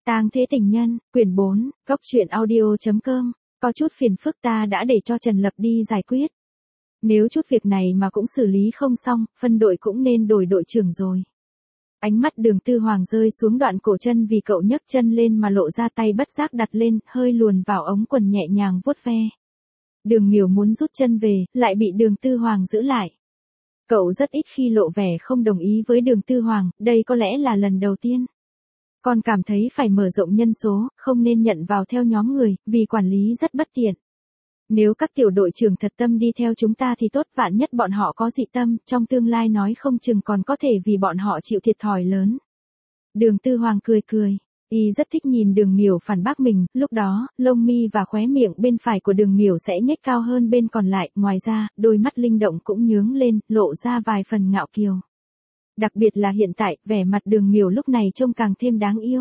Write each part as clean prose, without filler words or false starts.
Tang Thế Tình Nhân, quyển 4, góc truyện audio.com, có chút phiền phức ta đã để cho Trần Lập đi giải quyết. Nếu chút việc này mà cũng xử lý không xong, phân đội cũng nên đổi đội trưởng rồi. Ánh mắt Đường Tư Hoàng rơi xuống đoạn cổ chân vì cậu nhấc chân lên mà lộ ra tay bất giác đặt lên, hơi luồn vào ống quần nhẹ nhàng vuốt ve. Đường Miểu muốn rút chân về, lại bị Đường Tư Hoàng giữ lại. Cậu rất ít khi lộ vẻ không đồng ý với Đường Tư Hoàng, đây có lẽ là lần đầu tiên. Con cảm thấy phải mở rộng nhân số, không nên nhận vào theo nhóm người, vì quản lý rất bất tiện. Nếu các tiểu đội trưởng thật tâm đi theo chúng ta thì tốt, vạn nhất bọn họ có dị tâm, trong tương lai nói không chừng còn có thể vì bọn họ chịu thiệt thòi lớn. Đường Tư Hoàng cười cười. Y rất thích nhìn Đường Miểu phản bác mình, lúc đó, lông mi và khóe miệng bên phải của Đường Miểu sẽ nhếch cao hơn bên còn lại, ngoài ra, đôi mắt linh động cũng nhướng lên, lộ ra vài phần ngạo kiều. Đặc biệt là hiện tại, vẻ mặt Đường Miểu lúc này trông càng thêm đáng yêu.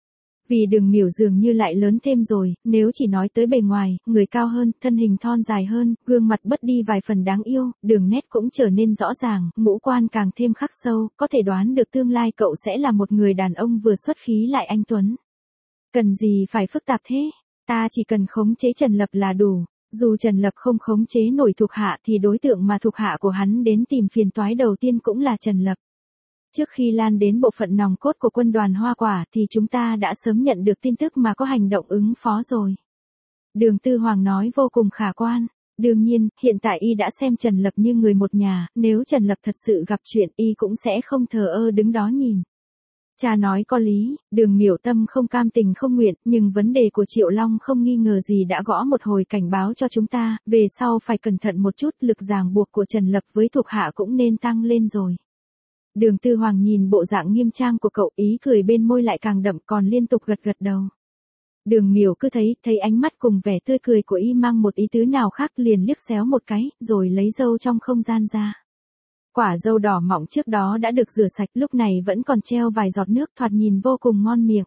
Vì Đường Miểu dường như lại lớn thêm rồi, nếu chỉ nói tới bề ngoài, người cao hơn, thân hình thon dài hơn, gương mặt bớt đi vài phần đáng yêu, đường nét cũng trở nên rõ ràng, ngũ quan càng thêm khắc sâu, có thể đoán được tương lai cậu sẽ là một người đàn ông vừa xuất khí lại anh tuấn. Cần gì phải phức tạp thế, ta chỉ cần khống chế Trần Lập là đủ. Dù Trần Lập không khống chế nổi thuộc hạ thì đối tượng mà thuộc hạ của hắn đến tìm phiền toái đầu tiên cũng là Trần Lập. Trước khi lan đến bộ phận nòng cốt của quân đoàn Hoa Quả thì chúng ta đã sớm nhận được tin tức mà có hành động ứng phó rồi. Đường Tư Hoàng nói vô cùng khả quan. Đương nhiên, hiện tại y đã xem Trần Lập như người một nhà, nếu Trần Lập thật sự gặp chuyện y cũng sẽ không thờ ơ đứng đó nhìn. Cha nói có lý, Đường Miểu tâm không cam tình không nguyện, nhưng vấn đề của Triệu Long không nghi ngờ gì đã gõ một hồi cảnh báo cho chúng ta, về sau phải cẩn thận một chút, lực ràng buộc của Trần Lập với thuộc hạ cũng nên tăng lên rồi. Đường Tư Hoàng nhìn bộ dạng nghiêm trang của cậu, ý cười bên môi lại càng đậm, còn liên tục gật gật đầu. Đường Miểu cứ thấy ánh mắt cùng vẻ tươi cười của y mang một ý tứ nào khác, liền liếc xéo một cái, rồi lấy dâu trong không gian ra. Quả dâu đỏ mọng trước đó đã được rửa sạch, lúc này vẫn còn treo vài giọt nước, thoạt nhìn vô cùng ngon miệng.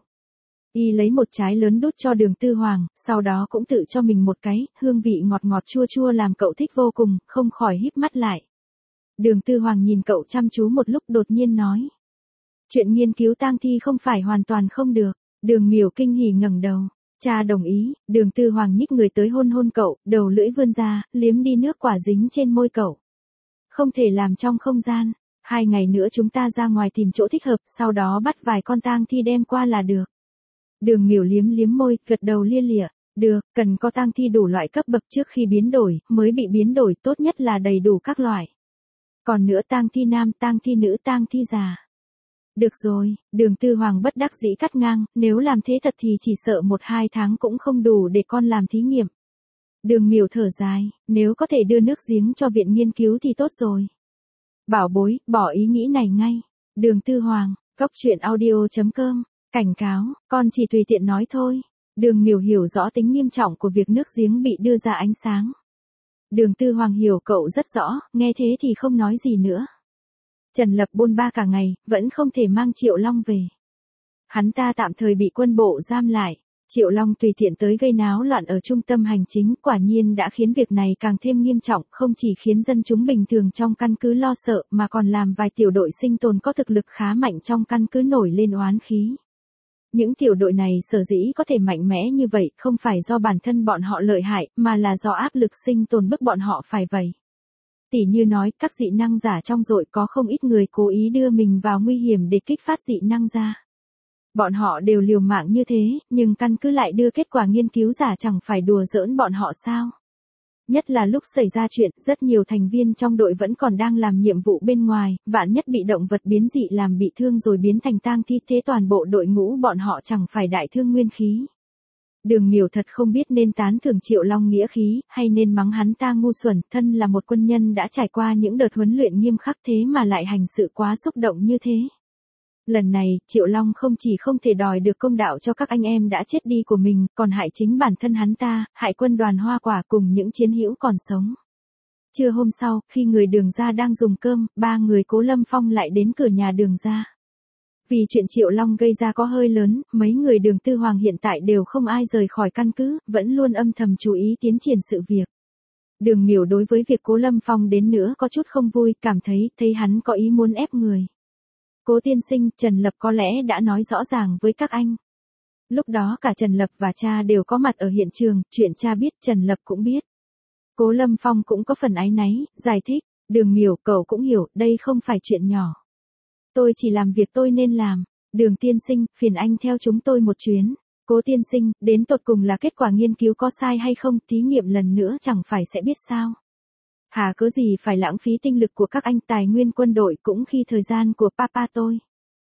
Y lấy một trái lớn đút cho Đường Tư Hoàng, sau đó cũng tự cho mình một cái, hương vị ngọt ngọt chua chua làm cậu thích vô cùng, không khỏi híp mắt lại. Đường Tư Hoàng nhìn cậu chăm chú một lúc đột nhiên nói. Chuyện nghiên cứu tang thi không phải hoàn toàn không được. Đường Miểu kinh hỉ ngẩng đầu. Cha đồng ý. Đường Tư Hoàng nhích người tới hôn hôn cậu, đầu lưỡi vươn ra, liếm đi nước quả dính trên môi cậu. Không thể làm trong không gian. 2 ngày nữa chúng ta ra ngoài tìm chỗ thích hợp, sau đó bắt vài con tang thi đem qua là được. Đường Miểu liếm liếm môi, gật đầu lia lịa. Được, cần có tang thi đủ loại cấp bậc trước khi biến đổi, mới bị biến đổi, tốt nhất là đầy đủ các loại. Còn nữa tang thi nam, tang thi nữ, tang thi già. Được rồi, Đường Tư Hoàng bất đắc dĩ cắt ngang, nếu làm thế thật thì chỉ sợ 1-2 tháng cũng không đủ để con làm thí nghiệm. Đường Miểu thở dài, nếu có thể đưa nước giếng cho viện nghiên cứu thì tốt rồi. Bảo bối, bỏ ý nghĩ này ngay. Đường Tư Hoàng, góc truyện audio.com, cảnh cáo, con chỉ tùy tiện nói thôi. Đường Miểu hiểu rõ tính nghiêm trọng của việc nước giếng bị đưa ra ánh sáng. Đường Tư Hoàng hiểu cậu rất rõ, nghe thế thì không nói gì nữa. Trần Lập bôn ba cả ngày, vẫn không thể mang Triệu Long về. Hắn ta tạm thời bị quân bộ giam lại. Triệu Long tùy tiện tới gây náo loạn ở trung tâm hành chính, quả nhiên đã khiến việc này càng thêm nghiêm trọng, không chỉ khiến dân chúng bình thường trong căn cứ lo sợ mà còn làm vài tiểu đội sinh tồn có thực lực khá mạnh trong căn cứ nổi lên oán khí. Những tiểu đội này sở dĩ có thể mạnh mẽ như vậy không phải do bản thân bọn họ lợi hại, mà là do áp lực sinh tồn bức bọn họ phải vậy. Tỉ như nói, các dị năng giả trong đội có không ít người cố ý đưa mình vào nguy hiểm để kích phát dị năng ra. Bọn họ đều liều mạng như thế, nhưng căn cứ lại đưa kết quả nghiên cứu giả, chẳng phải đùa giỡn bọn họ sao? Nhất là lúc xảy ra chuyện, rất nhiều thành viên trong đội vẫn còn đang làm nhiệm vụ bên ngoài, vạn nhất bị động vật biến dị làm bị thương rồi biến thành tang thi, thế toàn bộ đội ngũ bọn họ chẳng phải đại thương nguyên khí. Đường Miểu thật không biết nên tán thưởng Triệu Long nghĩa khí, hay nên mắng hắn ta ngu xuẩn, thân là một quân nhân đã trải qua những đợt huấn luyện nghiêm khắc thế mà lại hành sự quá xúc động như thế. Lần này, Triệu Long không chỉ không thể đòi được công đạo cho các anh em đã chết đi của mình, còn hại chính bản thân hắn ta, hại quân đoàn Hoa Quả cùng những chiến hữu còn sống. Trưa hôm sau, khi người Đường gia đang dùng cơm, 3 người Cố Lâm Phong lại đến cửa nhà Đường gia. Vì chuyện Triệu Long gây ra có hơi lớn, mấy người Đường Tư Hoàng hiện tại đều không ai rời khỏi căn cứ, vẫn luôn âm thầm chú ý tiến triển sự việc. Đường Miểu đối với việc Cố Lâm Phong đến nữa có chút không vui, cảm thấy hắn có ý muốn ép người. Cố tiên sinh, Trần Lập có lẽ đã nói rõ ràng với các anh. Lúc đó cả Trần Lập và cha đều có mặt ở hiện trường, chuyện cha biết Trần Lập cũng biết. Cố Lâm Phong cũng có phần áy náy, giải thích, Đường Miểu cậu cũng hiểu, đây không phải chuyện nhỏ. Tôi chỉ làm việc tôi nên làm. Đường tiên sinh, phiền anh theo chúng tôi một chuyến. Cố tiên sinh, đến tột cùng là kết quả nghiên cứu có sai hay không, thí nghiệm lần nữa chẳng phải sẽ biết sao. Hà cớ gì phải lãng phí tinh lực của các anh, tài nguyên quân đội cũng khi thời gian của papa tôi.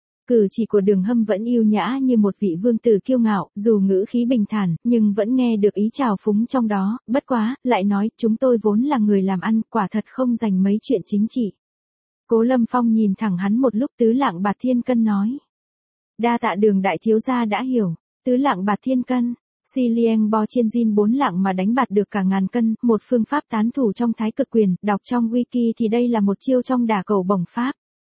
Cử chỉ của Đường Hâm vẫn yêu nhã như một vị vương tử kiêu ngạo, dù ngữ khí bình thản, nhưng vẫn nghe được ý trào phúng trong đó, bất quá, lại nói, chúng tôi vốn là người làm ăn, quả thật không dành mấy chuyện chính trị. Cố Lâm Phong nhìn thẳng hắn một lúc, Tứ Lạng Bạt Thiên Cân nói. Đa tạ Đường đại thiếu gia đã hiểu, Tứ Lạng Bạt Thiên Cân. Si Lieng Bo Chiên Jin 4 lạng mà đánh bạt được cả ngàn cân, một phương pháp tán thủ trong Thái Cực Quyền, đọc trong wiki thì đây là một chiêu trong đả cầu bổng pháp.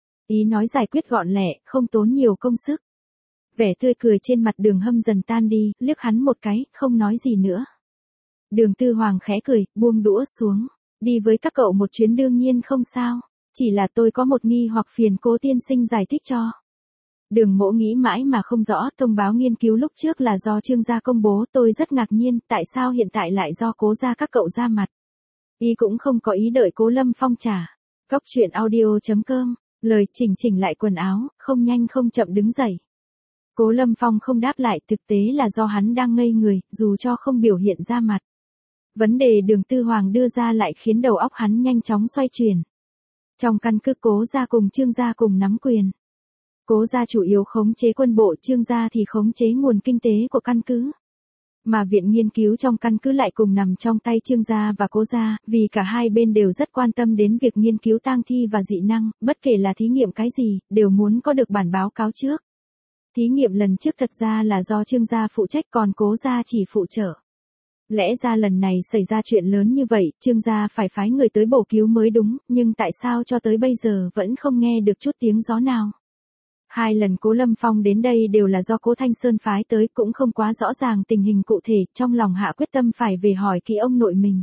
Ý nói giải quyết gọn lẹ, không tốn nhiều công sức. Vẻ tươi cười trên mặt Đường Hâm dần tan đi, liếc hắn một cái, không nói gì nữa. Đường Tư Hoàng khẽ cười, buông đũa xuống. Đi với các cậu một chuyến đương nhiên không sao, chỉ là tôi có một nghi hoặc phiền Cố tiên sinh giải thích cho. Đường Mỗ nghĩ mãi mà không rõ, thông báo nghiên cứu lúc trước là do Trương gia công bố, tôi rất ngạc nhiên, tại sao hiện tại lại do Cố gia các cậu ra mặt. Y cũng không có ý đợi Cố Lâm Phong trả. Cóc truyện audio.com, lời chỉnh lại quần áo, không nhanh không chậm đứng dậy. Cố Lâm Phong không đáp lại, thực tế là do hắn đang ngây người, dù cho không biểu hiện ra mặt. Vấn đề Đường Tư Hoàng đưa ra lại khiến đầu óc hắn nhanh chóng xoay chuyển. Trong căn cứ Cố gia cùng Trương gia cùng nắm quyền. Cố gia chủ yếu khống chế quân bộ, Trương gia thì khống chế nguồn kinh tế của căn cứ. Mà viện nghiên cứu trong căn cứ lại cùng nằm trong tay Trương gia và Cố gia, vì cả hai bên đều rất quan tâm đến việc nghiên cứu tang thi và dị năng, bất kể là thí nghiệm cái gì, đều muốn có được bản báo cáo trước. Thí nghiệm lần trước thật ra là do Trương gia phụ trách, còn Cố gia chỉ phụ trợ. Lẽ ra lần này xảy ra chuyện lớn như vậy, Trương gia phải phái người tới bổ cứu mới đúng, nhưng tại sao cho tới bây giờ vẫn không nghe được chút tiếng gió nào. 2 lần Cố Lâm Phong đến đây đều là do Cố Thanh Sơn phái tới, cũng không quá rõ ràng tình hình cụ thể, trong lòng hạ quyết tâm phải về hỏi kỹ ông nội mình.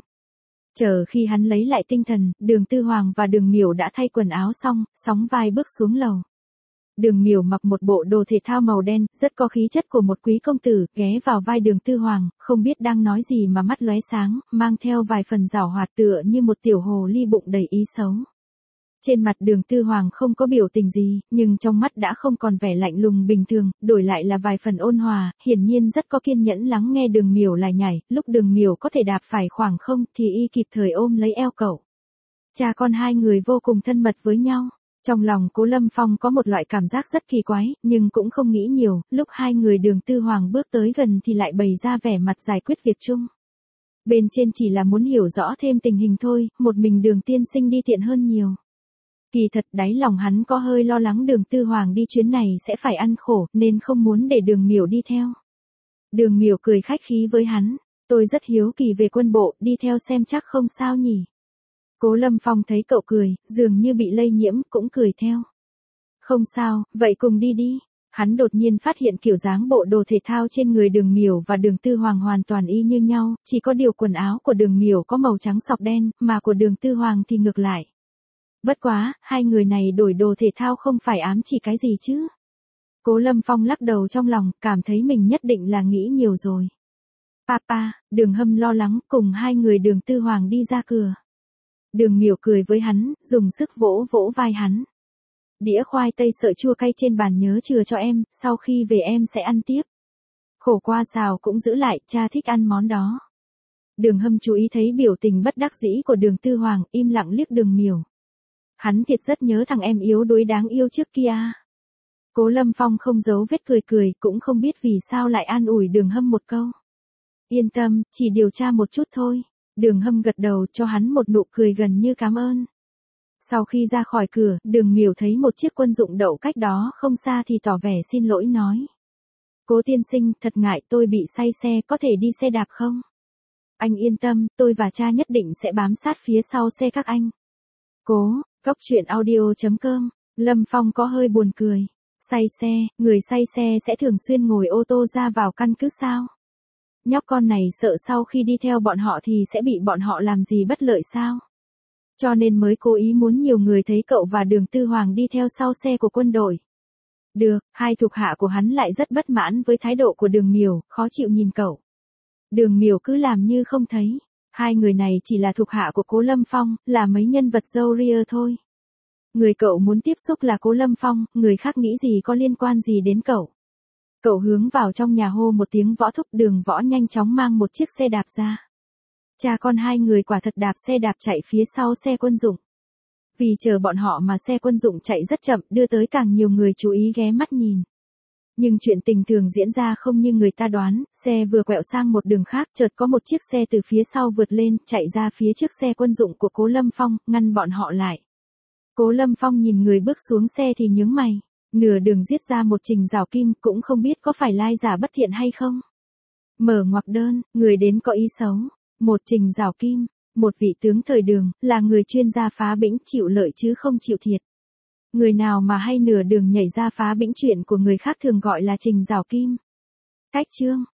Chờ khi hắn lấy lại tinh thần, Đường Tư Hoàng và Đường Miểu đã thay quần áo xong, sóng vai bước xuống lầu. Đường Miểu mặc một bộ đồ thể thao màu đen, rất có khí chất của một quý công tử, ghé vào vai Đường Tư Hoàng, không biết đang nói gì mà mắt lóe sáng, mang theo vài phần giảo hoạt tựa như một tiểu hồ ly bụng đầy ý xấu. Trên mặt Đường Tư Hoàng không có biểu tình gì, nhưng trong mắt đã không còn vẻ lạnh lùng bình thường, đổi lại là vài phần ôn hòa, hiển nhiên rất có kiên nhẫn lắng nghe Đường Miểu lải nhải, lúc Đường Miểu có thể đạp phải khoảng không thì y kịp thời ôm lấy eo cậu. Cha con hai người vô cùng thân mật với nhau. Trong lòng Cố Lâm Phong có một loại cảm giác rất kỳ quái, nhưng cũng không nghĩ nhiều, lúc hai người Đường Tư Hoàng bước tới gần thì lại bày ra vẻ mặt giải quyết việc chung. Bên trên chỉ là muốn hiểu rõ thêm tình hình thôi, một mình Đường tiên sinh đi tiện hơn nhiều. Kỳ thật đáy lòng hắn có hơi lo lắng Đường Tư Hoàng đi chuyến này sẽ phải ăn khổ, nên không muốn để Đường Miểu đi theo. Đường Miểu cười khách khí với hắn, tôi rất hiếu kỳ về quân bộ, đi theo xem chắc không sao nhỉ. Cố Lâm Phong thấy cậu cười, dường như bị lây nhiễm, cũng cười theo. Không sao, vậy cùng đi đi. Hắn đột nhiên phát hiện kiểu dáng bộ đồ thể thao trên người Đường Miểu và Đường Tư Hoàng hoàn toàn y như nhau, chỉ có điều quần áo của Đường Miểu có màu trắng sọc đen, mà của Đường Tư Hoàng thì ngược lại. Bất quá, hai người này đổi đồ thể thao không phải ám chỉ cái gì chứ. Cố Lâm Phong lắc đầu trong lòng, cảm thấy mình nhất định là nghĩ nhiều rồi. Papa, Đường Hâm lo lắng, cùng hai người Đường Tư Hoàng đi ra cửa. Đường Miểu cười với hắn, dùng sức vỗ vỗ vai hắn. Đĩa khoai tây sợi chua cay trên bàn nhớ chừa cho em, sau khi về em sẽ ăn tiếp. Khổ qua xào cũng giữ lại, cha thích ăn món đó. Đường Hâm chú ý thấy biểu tình bất đắc dĩ của Đường Tư Hoàng, im lặng liếc Đường Miểu. Hắn thiệt rất nhớ thằng em yếu đuối đáng yêu trước kia. Cố Lâm Phong không giấu vết cười, cũng không biết vì sao lại an ủi Đường Hâm một câu. Yên tâm, chỉ điều tra một chút thôi. Đường Hâm gật đầu cho hắn một nụ cười gần như cảm ơn. Sau khi ra khỏi cửa, Đường Miểu thấy một chiếc quân dụng đậu cách đó không xa thì tỏ vẻ xin lỗi nói. Cố tiên sinh, thật ngại tôi bị say xe, có thể đi xe đạp không? Anh yên tâm, tôi và cha nhất định sẽ bám sát phía sau xe các anh. Cố, Cóc truyện audio.com, Lâm Phong có hơi buồn cười. Say xe, người say xe sẽ thường xuyên ngồi ô tô ra vào căn cứ sao? Nhóc con này sợ sau khi đi theo bọn họ thì sẽ bị bọn họ làm gì bất lợi sao? Cho nên mới cố ý muốn nhiều người thấy cậu và Đường Tư Hoàng đi theo sau xe của quân đội. Được, hai thuộc hạ của hắn lại rất bất mãn với thái độ của Đường Miểu, khó chịu nhìn cậu. Đường Miểu cứ làm như không thấy. Hai người này chỉ là thuộc hạ của Cố Lâm Phong, là mấy nhân vật râu ria thôi. Người cậu muốn tiếp xúc là Cố Lâm Phong, người khác nghĩ gì có liên quan gì đến cậu. Cậu hướng vào trong nhà hô một tiếng Võ thúc. Đường Võ nhanh chóng mang một chiếc xe đạp ra. Cha con hai người quả thật đạp xe đạp chạy phía sau xe quân dụng. Vì chờ bọn họ mà xe quân dụng chạy rất chậm, đưa tới càng nhiều người chú ý ghé mắt nhìn. Nhưng chuyện tình thường diễn ra không như người ta đoán, xe vừa quẹo sang một đường khác, chợt có một chiếc xe từ phía sau vượt lên, chạy ra phía trước xe quân dụng của Cố Lâm Phong, ngăn bọn họ lại. Cố Lâm Phong nhìn người bước xuống xe thì nhướng mày, nửa đường giết ra một Trình Giảo Kim, cũng không biết có phải lai giả bất thiện hay không. Mở ngoặc đơn, người đến có ý xấu, một Trình Giảo Kim, một vị tướng thời Đường, là người chuyên gia phá bĩnh, chịu lợi chứ không chịu thiệt. Người nào mà hay nửa đường nhảy ra phá bĩnh chuyện của người khác thường gọi là Trình Giảo Kim. Cách chương